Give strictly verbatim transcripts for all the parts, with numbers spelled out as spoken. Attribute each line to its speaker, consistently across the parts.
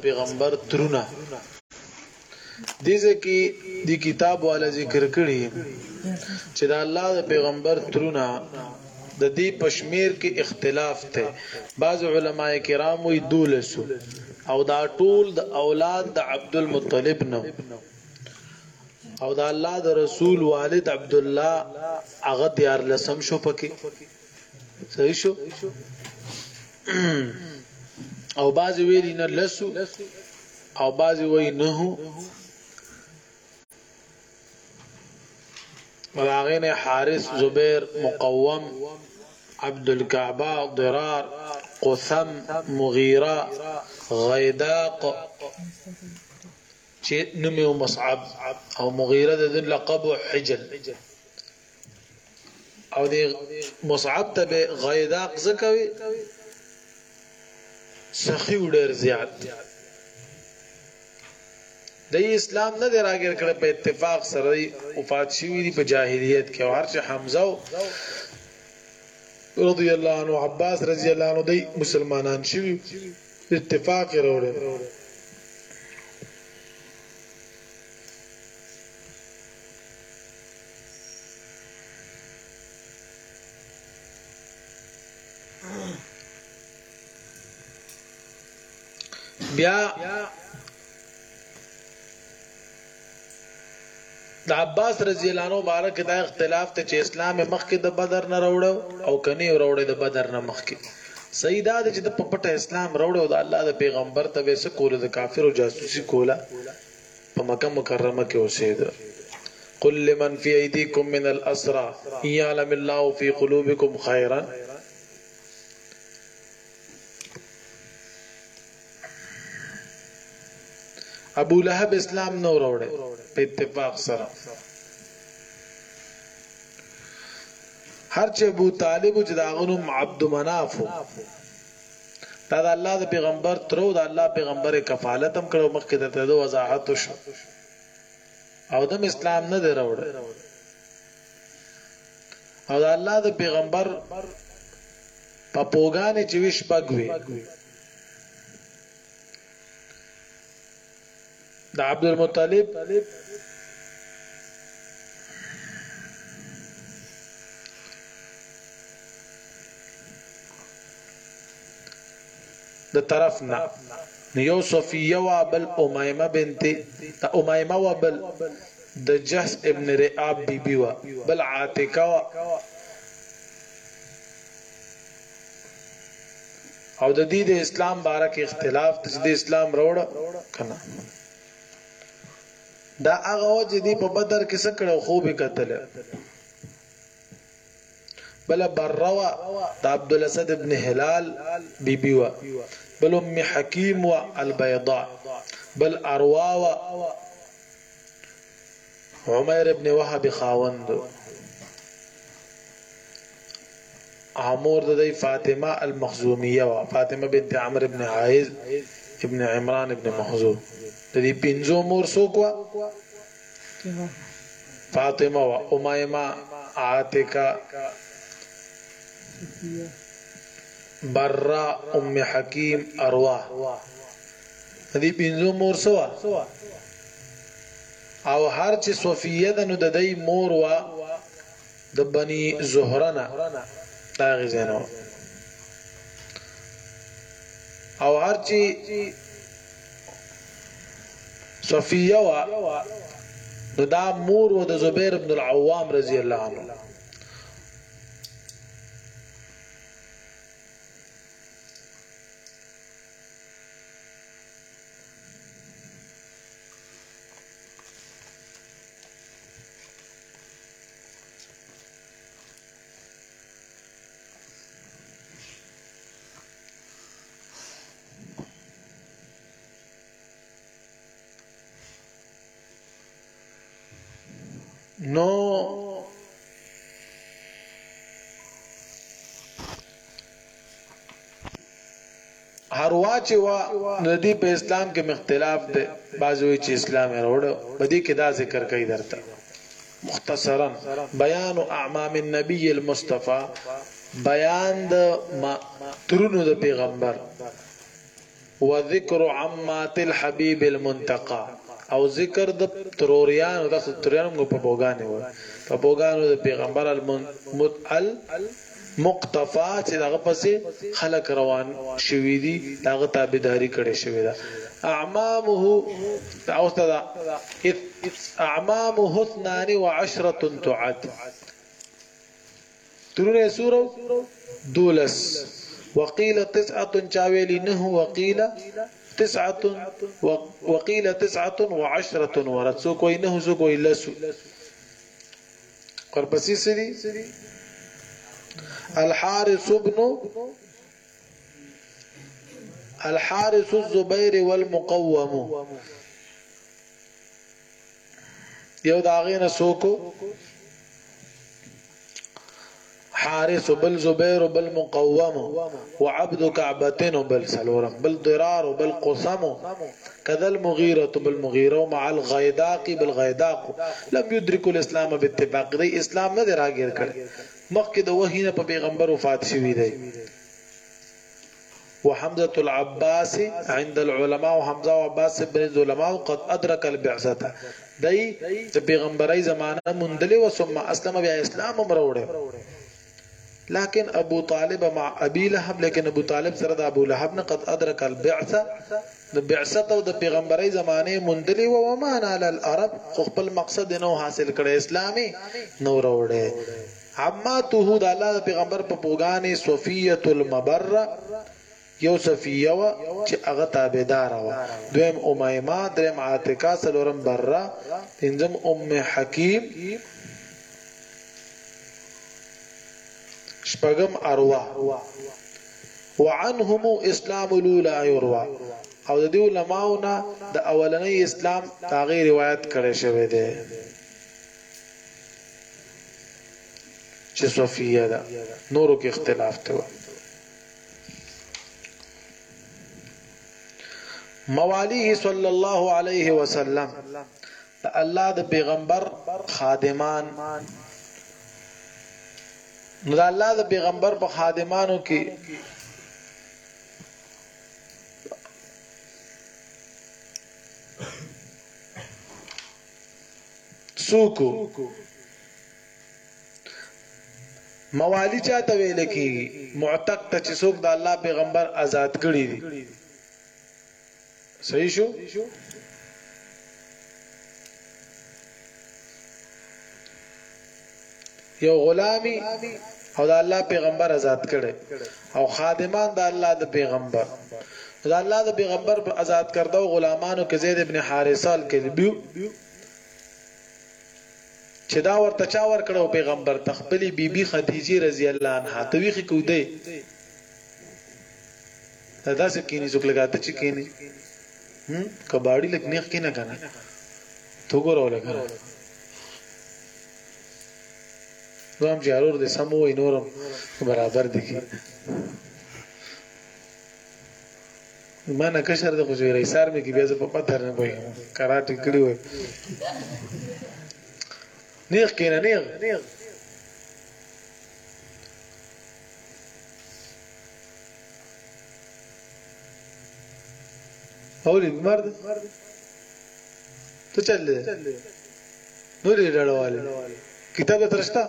Speaker 1: پیغمبر ترونه دیزه کی دی کتاب والا ذکر کړي چې د الله د پیغمبر ترونه د دې پشمیر کې اختلاف ته بعض علما کرام وی دولسو او دا ټول د اولاد د عبد المطلب نو او د الله د رسول والد عبد الله هغه دیار لسم شو پکې صحیح شو او بعض ویلی نه لسو او بعض وی نه ملاغین حارث زبیر مقوم عبد الكعبة ضرار قثم مغيرة غيداق چې نومي مصعب او مغيرة د لقب حجل او دی مصعب ته غيداق زکوي سخی ډیر زیات د اسلام نه دراګر کړه په اتفاق سره وفات شوی دی په جاهلیت کې او هرڅه حمزه رضی الله عنه عباس رضی الله عنه دی مسلمانان شوی اتفاق وروړي بیا د عباس رضی الله عنه مبارک دا اختلاف ته چې اسلام مخکې د بدر نه راوړو او کني راوړې د بدر نه مخکې سیدا د چې د پپټه اسلام راوړو د الله د پیغمبر ته وسه کول د کافر او جاسوسي کوله په مکه مکرمه کې اوسېد قل لمن في ايديكم من الاسرى يعلم الله في قلوبكم خيرا ابو لهب اسلام نو راوړې په اتفاق سره هر چې ابو طالب چې داغونو عبد مناف دا د الله د پیغمبر ترو د الله پیغمبر کفالت هم کړو مخکې د ته وضاحت شو او د اسلام نه دی راوړې او د الله د پیغمبر په پوغانې چې وش پګوي دا عبد المطلب د طرفنا یو صفیه و بل امیمه بنت دا امیمه و بل د جهس ابن رئاب بی بی و بل عاتقه و او د دې د اسلام بارک اختلاف د اسلام روړ کنه دا هغه وجه دی په بدر کې سکړو خوب قتل بل بروا د عبد الاسد ابن هلال بی بی و بل ام حکیم و البيضاء بل اروا و عمر ابن وهب خاوند عمور د فاطمه المخزوميه و فاطمه بنت عمرو ابن عائز ابن عمران ابن مخزوم د دې پنځو مور سوکوا فاطمه و امیمه عاتقه برا ام حکیم ارواح د دې پنځو مور سوا او هر چې صفیه ده نو د دې مور وا د بني زهرنا دا غزنو او هر چې صفیه وا دا مور و د زبیر ابن العوام رضی الله عنه نو هر واچ وا ندی په اسلام کې مختلف ده بعضوی چې اسلام وروړو بدی کې دا ذکر کوي درته مختصرا بیان اعمام النبي المصطفى بیان د ترونو د پیغمبر وذكر عمات الحبيب المنتقى او ذکر د تروریانو د تروریانو په بوګانې و په بوګانو د پیغمبر المقتفى چې دغه پسې خلق روان شوي دي دغه تابعداري کړي شوی ده اعمامه او استاد اعمامه اثنان وعشرة تعد ترونه سوره دولس وقيل تسعة چاویلی نه وقيل تسعة وقيل تسعة وعشرة ورد سو کوئی نه سو کوئی لسو قربسی سری الحارث ابن الحارث الزبير والمقوم یو داغین سوکو حارث بل زبير بل مقوم وعبد كعبتين بل سلورم بل ضرار بل قسم كذا المغيرة بالمغيرة مع الغيداق بالغيداق لم يدرك الاسلام باتفاق دی اسلام نه راګر کړ مخکې د وحینه په پیغمبر وفات شوی دی وحمزة العباس عند العلماء وحمزة وعباس بن العلماء قد ادرك البعثه دی د پیغمبري زمانه مندلي وثم اسلم بیا اسلام امروړ لكن ابو طالب مع ابي لهب لكن ابو طالب سره د ابو لهب نه قد ادرك البعثه د بعثت او د پیغمبري زمانه مندلي و وما نال العرب خپل مقصد نو حاصل کړي اسلامي نو وروړي عماته د الله پیغمبر په پوغاني صفيه المبره یو صفیه و چې هغه تابعدار و دویم امیمه دریم عاتکه سلورم بره پنځم ام حکیم شپغم اروا وعنهم اسلام الاولى يروى او د دې علماونه د اولنۍ اسلام تغیر روایت کړي شوی دی چې صفیه ده نورو کې اختلاف ته موالیه صلی الله علیه وسلم د الله د پیغمبر خادمان نو د الله د پیغمبر په خادمانو کې سوکو موالی چاته ویل کی معتق ته چې څوک د الله پیغمبر آزاد کړي دي صحیح شو یو غلامی او د الله پیغمبر آزاد کړي او خادمان د الله د پیغمبر د الله د پیغمبر آزاد کړدو غلامانو کې زید ابن حارثه الکلبی چې دا ورته چا ور کړو پیغمبر تخپلی بیبي خدیجه رضی الله عنها تویخ کو دی دا څه کینی څوک لګاته چې کینی هم کباړی لګنیخ کینه کنه تو ګورو لګا دوام جارور د سمو و نورم برابر دي کی ما نه کشر د خوځي رئیسار مې کې بیا ز په پاتر نه وای کراټي کړی وای نیغ کینه نیغ اولی بیمار ده تو چل ده نوری ډړواله کتاب درشتا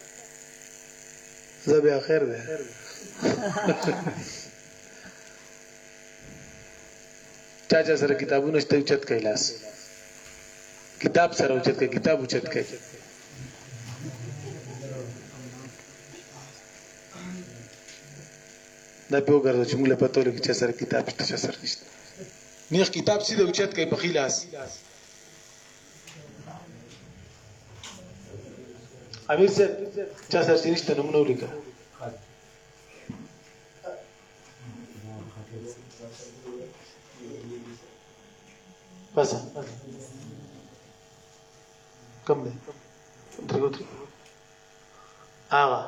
Speaker 1: زبی اخر ده چاچا سره کتابونه شته چت کایلاس کتاب سره اوچت کې کتاب اوچت کې دا په وګورئ چې موږ له پته لګی چې سره کتاب شته چې سره نشته نیخ کتاب سیده اوچت کې په خلاص امیر سے چا سره نشته نمونه ولیکه پس کم ده درګو تر آغا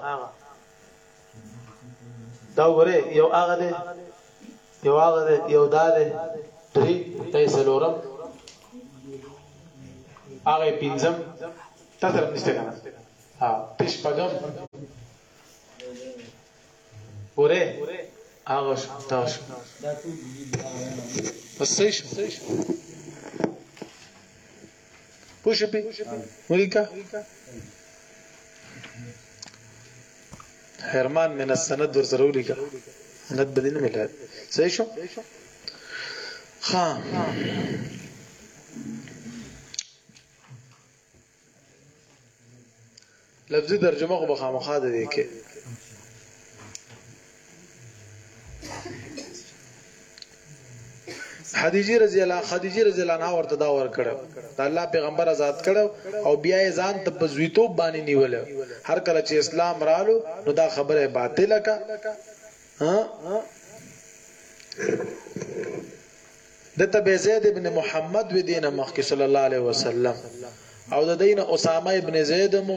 Speaker 1: دا وره یو آغا ده یو آغا ده یو دا ده درې تایسلورم آغا پینځم تاسو نشته کنه ها پښ پګم وره هغه تاسو بس صحیح شو پوښه په ولیکا هرمان من السند ورسره ولیکا سند بدینه ملاد صحیح شو ها لفظي ترجمه خو بخامخا ده دي کې خدیجه رضی الله خدیجه رضی الله عنها ورته دا ور کړو دا الله پیغمبر آزاد کړو او بیا یې ځان ته په زویتو باندې نیول هر کله چې اسلام رالو نو دا خبره باطله کا ها دته به زید ابن محمد و دینه مخکی صلی الله علیه وسلم او د دینه اسامه ابن زید مو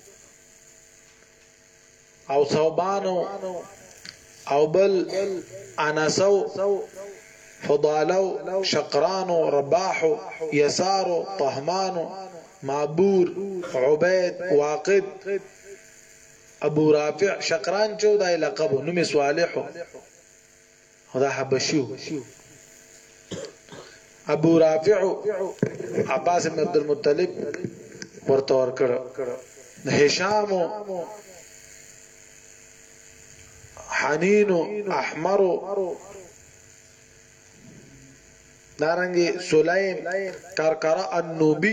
Speaker 1: او ثوبان او بل انسو فضالو شقران رباح يسار طهمان معبور عبيد واقد ابو رافع شقران چودای لقب نوم صالح خدا حبشو ابو رافع عباس بن عبد المطلب ورته ور کړ هشام حنين احمر دارنګي سليم کرکرا النوبي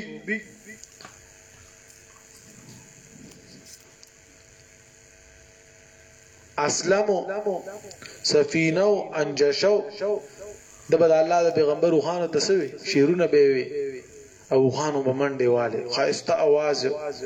Speaker 1: اسلمو سفینو انجشو د بد الله د پیغمبر خوانو تسوي شیرونه به وي او خوانو بمنډي والے خاصه आवाज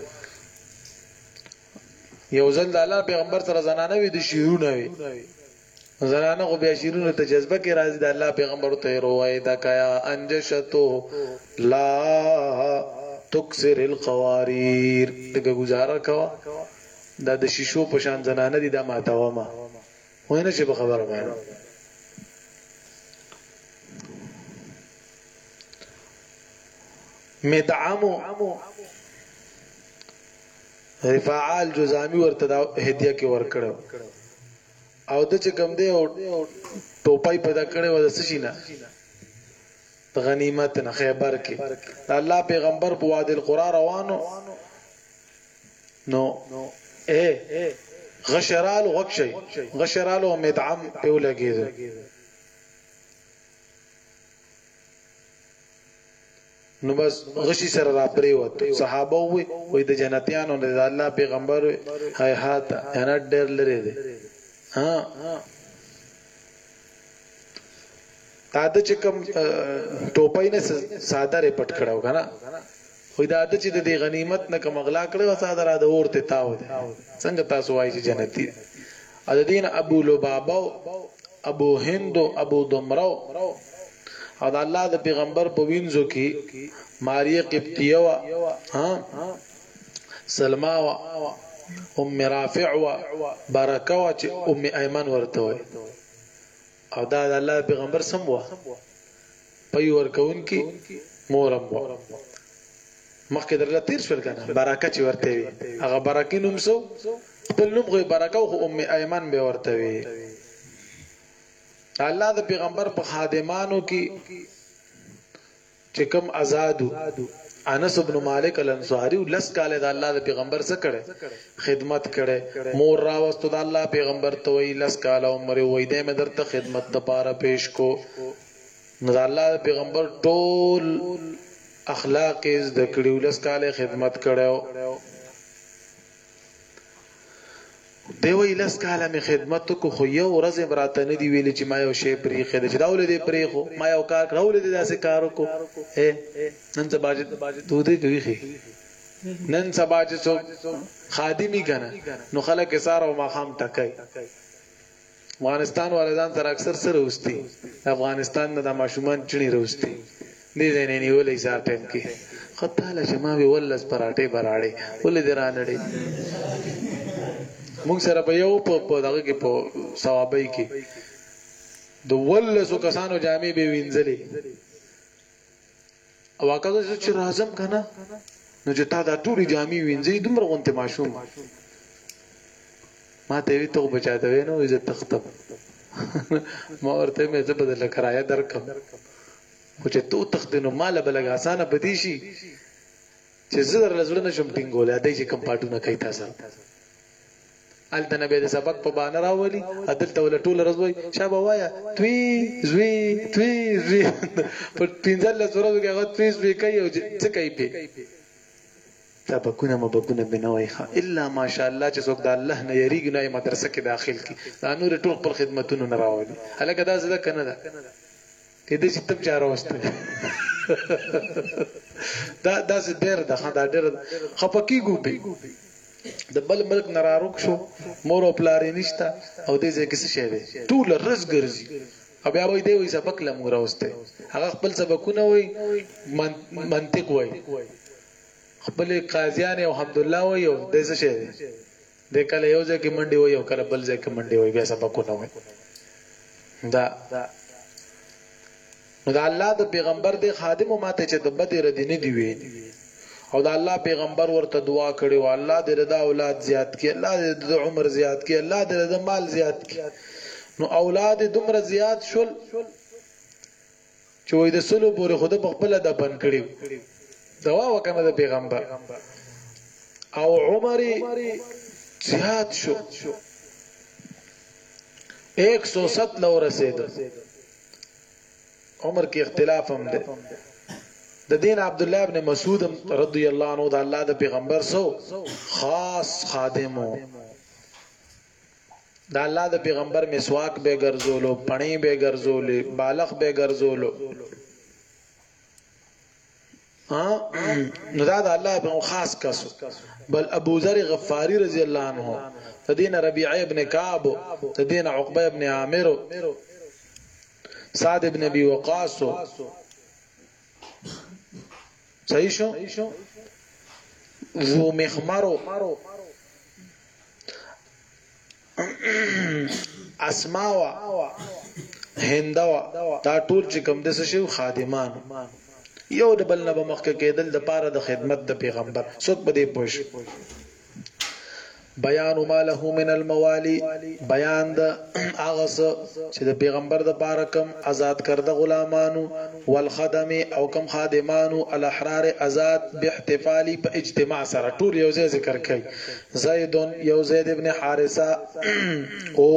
Speaker 1: یو ځل د الله پیغمبر سره زنانه وي د شیرونه وي زنانه خو بیا شیرونه ته جذبه کې راځي د الله پیغمبر ته روایت کایا انجشتو لا تکسر القوارير دغه گزاره کوا دا د شیشو په شان زنانه دي د ماتاوه ما وینه چې په خبره باندې مدعمو رفاعال جزامی ورته هدیه کې ورکړو او د چې کم دی او ټوپای پیدا کړي و د سشینا غنیمت نه خیبر کې الله پیغمبر په وادي القرى روانو نو اے غشرال غکشي غشرال او مدعم په لګیدو نو بس غشي سره را پرې وته صحابه وي وې د جنتیانو د الله پیغمبر هاي هات انا ډېر لري دي ها تا د چې کوم ټوپای نه ساده ری پټ کړو کنه وې دا د چې د غنیمت نه کوم اغلا کړو ساده را د اورته تاو دي څنګه تاسو وایي چې جنتی ا د دین ابو لبابا ابو هند ابو دمرو او د الله د پیغمبر په وینځو کې ماریه قبطیه وا ها سلمہ وا ام رافع وا برکه وا چې ام ایمن ورته وي او دا د الله پیغمبر سم وا په یو ورکون کې مورم وا مخکې درله تیر شول کنه برکه چې ورته وي هغه برکه نوم سو خپل نوم غوي برکه او ام ایمن به ورته وي الله د پیغمبر په خادمانو کې چې کوم آزادو انس ابن مالک الانصاری لس کاله د الله د پیغمبر سره کړه خدمت کړه مور راوستو د الله پیغمبر ته وی لس کاله عمر وې دې مې درته خدمت لپاره پیش کو نو د الله پیغمبر ټول اخلاق د کړیو لس کاله خدمت کړو دیوی لس کاله می خدمت کو خو یو ورځ براته نه دی ویل چې ما یو شی پرې خېد چې داول دې پرې خو ما یو کار کړول دې داسې کار کو اے نن سبا چې تو دې کوي خې نن سبا چې څو خادمي کنه نو خلک ساره او ماخام ټکای افغانستان والدان تر اکثر سره وستي افغانستان نه د ماشومان چني روستي دې نه نیولې سار ټیم کې خطاله شمه وی ولس پراټه براړي ولې درانړي موږ سره په یو په دغه کې په ثوابای کې د ولسو کسانو جامې به وینځلې او هغه چې راځم کنه نو چې تا دا ټولي جامې وینځي دومره غونته ماشوم ما ته وی ته بچاته وینو عزت تختم ما ورته مې ته بدل کرایه درکم خو چې تو تخدنو مال بلګ اسانه بدی شي چې زړه لزړه نشم ټینګول ادي چې کم پټونه کوي تاسو ال د نبی د سبق په باندې راولي عدل ته ول ټول رزوي شابه وایا توي زوي توي زوي په پینځل لزړه کې هغه توي زوي کوي او څه کوي په سبقونه مبقونه بنوي الا ماشاء الله چې څوک د الله نه یریږي نه مدرسه کې داخل کی دا نور ټول پر خدمتونو نه راوړي هلکه دا زده کنه دا کله چې تب چاره وسته دا دا څه ډېر دا دا ډېر خپکی ګوبي د بل ملک نراروک شو مور او پلاری نشتا او دې ځکه څه شه دي ټول رز ګرځي او بیا وای دی وای سبق لمور اوسته هغه خپل سبقونه وای منطق وای خپل قاضیان او الحمدلله وای او د څه شه دي د کله یو ځکه منډي وای او کله بل ځکه منډي وای بیا سبقونه وای دا نو دا الله د پیغمبر د خادم ماته چې د بد ردی نه دی وی او دا الله پیغمبر ورته دعا کړي او الله دې رضا اولاد زیات کړي الله دې د عمر زیات کړي الله دې د مال زیات کړي نو اولاد دومره زیات شول چې وې د سلو پورې خود په خپل د بن کړي دوا وکنه د پیغمبر او عمر زیات شو ایک سو ست لو رسید عمر کې اختلاف هم ده د دین عبد الله ابن مسعود رضی الله عنه د الله د پیغمبر سو خاص خادمو د الله د پیغمبر مسواک به ګرځولو پڼې به ګرځولې بالغ به ګرځولو ها نو دا د الله په خاص کس بل ابو ذر غفاری رضی الله عنه تدین ربيعه ابن كعب تدین عقبه ابن عامر سعد ابن ابي وقاص صحیح شو ذو مخمرو اسماوا هندوا دا ټول چې کوم د شو خادمان یو د بل نه بمخکې کېدل د پاره د خدمت د پیغمبر څوک به دې پوښ بیان ما له من الموالي بیان د هغه چې د پیغمبر د پاره کم آزاد کرده غلامانو والخدم او کم خادمانو الاحرار آزاد باحتفالي په اجتماع سره ټول یو ځای ذکر کوي زید یو زید ابن حارثه او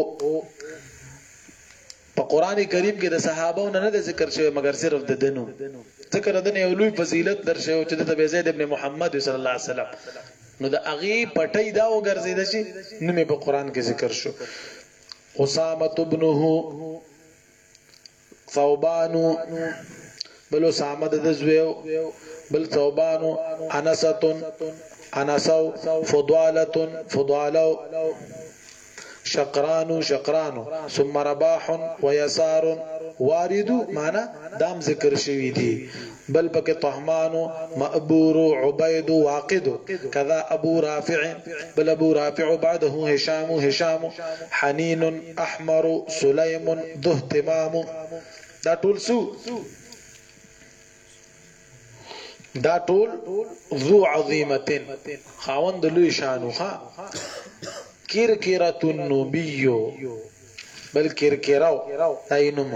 Speaker 1: په قران کریم کې د صحابو نه نه ذکر شوی مگر صرف د دنو ذکر د نه لوی فضیلت درشه او چې د زید ابن محمد صلی الله علیه وسلم نو د اغي پټي دا وګرځید شي نو مې په قران کې ذکر شو اسامه ابنه ثوبان بل اسامه د زویو بل ثوبان انسه انسو فضاله فضالو شقرانو شقرانو ثم رباح ويسار وارد معنا دام ذکر شوی دی بل بك طهمان مأبور عبيد واقد كذا ابو رافع بل ابو رافع بعده هشام هشام حنين احمر سليم ذو اهتمام دا ټول سو دا ټول ذو عظیمه خاوند لوی شانو ها کرکرۃ النبی بل کرکراو داینمو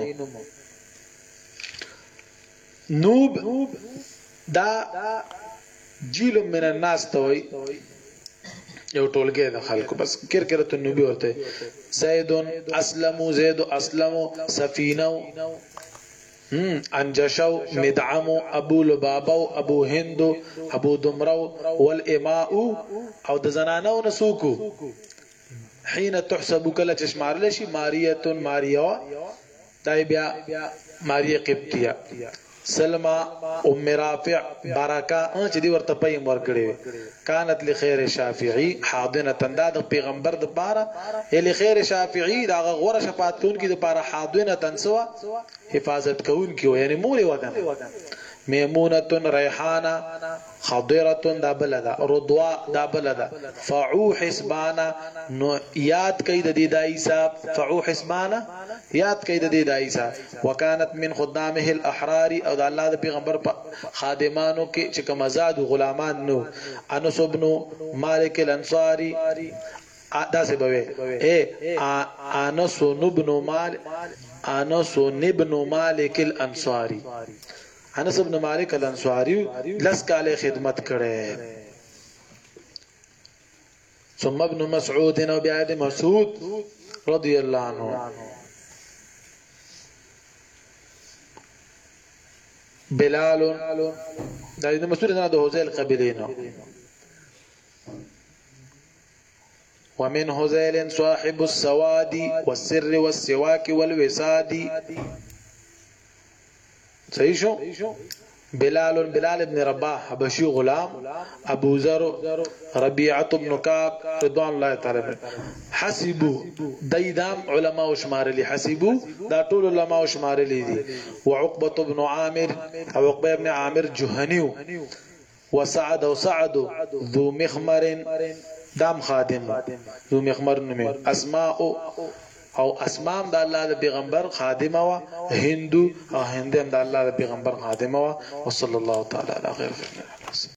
Speaker 1: نوب دا جیل من الناس توي یو ټولګه د خلکو بس کرکرۃ النبی ورته زید اسلم زید اسلم سفینو هم انجشو مدعم ابو لبابو ابو هند ابو دمرو والاماء او د زنانو نسوکو حين تحسب كلا تشمار لشي ماريه ماريا دايبيا ماريا قبطيه سلمى ام رافع بركه چې دی ورته پېم ورکړي كانت لخير شافعي حاضنه تنداد پیغمبر د بارا ال خير شافعي دا غوړه شفاعت کون کی د بارا حاضنه تنسوا حفاظت کون کی یعنی مور وطن ميمونه ريحانه خضره دا بلدا رضوا دا بلدا فعو حسبانا نو یاد کید د دایسا فعو حسبانا یاد کید د دایسا وکانت من خدامه الاحرار او د الله د پیغمبر خادمانو کې چې کوم آزاد غلامان نو انس ابن مالک الانصاری دا څه به اے انس بن مالک انس بن مالک الانصاری انس بن مالک الانصاری لس کاله خدمت کړي ثم ابن مسعود او بیا ابن مسعود رضی الله عنه بلال دا ابن مسعود نه د هوزیل قبیلینو ومن هذيل صاحب السواد والسر والسواك والوساد صحیح شو بلال بلال ابن رباح حبشي غلام ابو ذر ربيعه بن كعب رضوان الله تعالى حسبوا ديدام علماء شمارلي حسبوا دا طول علماء شمارلي دي وعقبه بن عامر او عقبه ابن عامر جهني وسعد وسعد ذو مخمر دام خادم ذو مخمر نمي اسماء او اسماء د الله د پیغمبر خادمه وا هندو او هندم د الله د پیغمبر خادمه وا وصلی الله تعالی علی خیر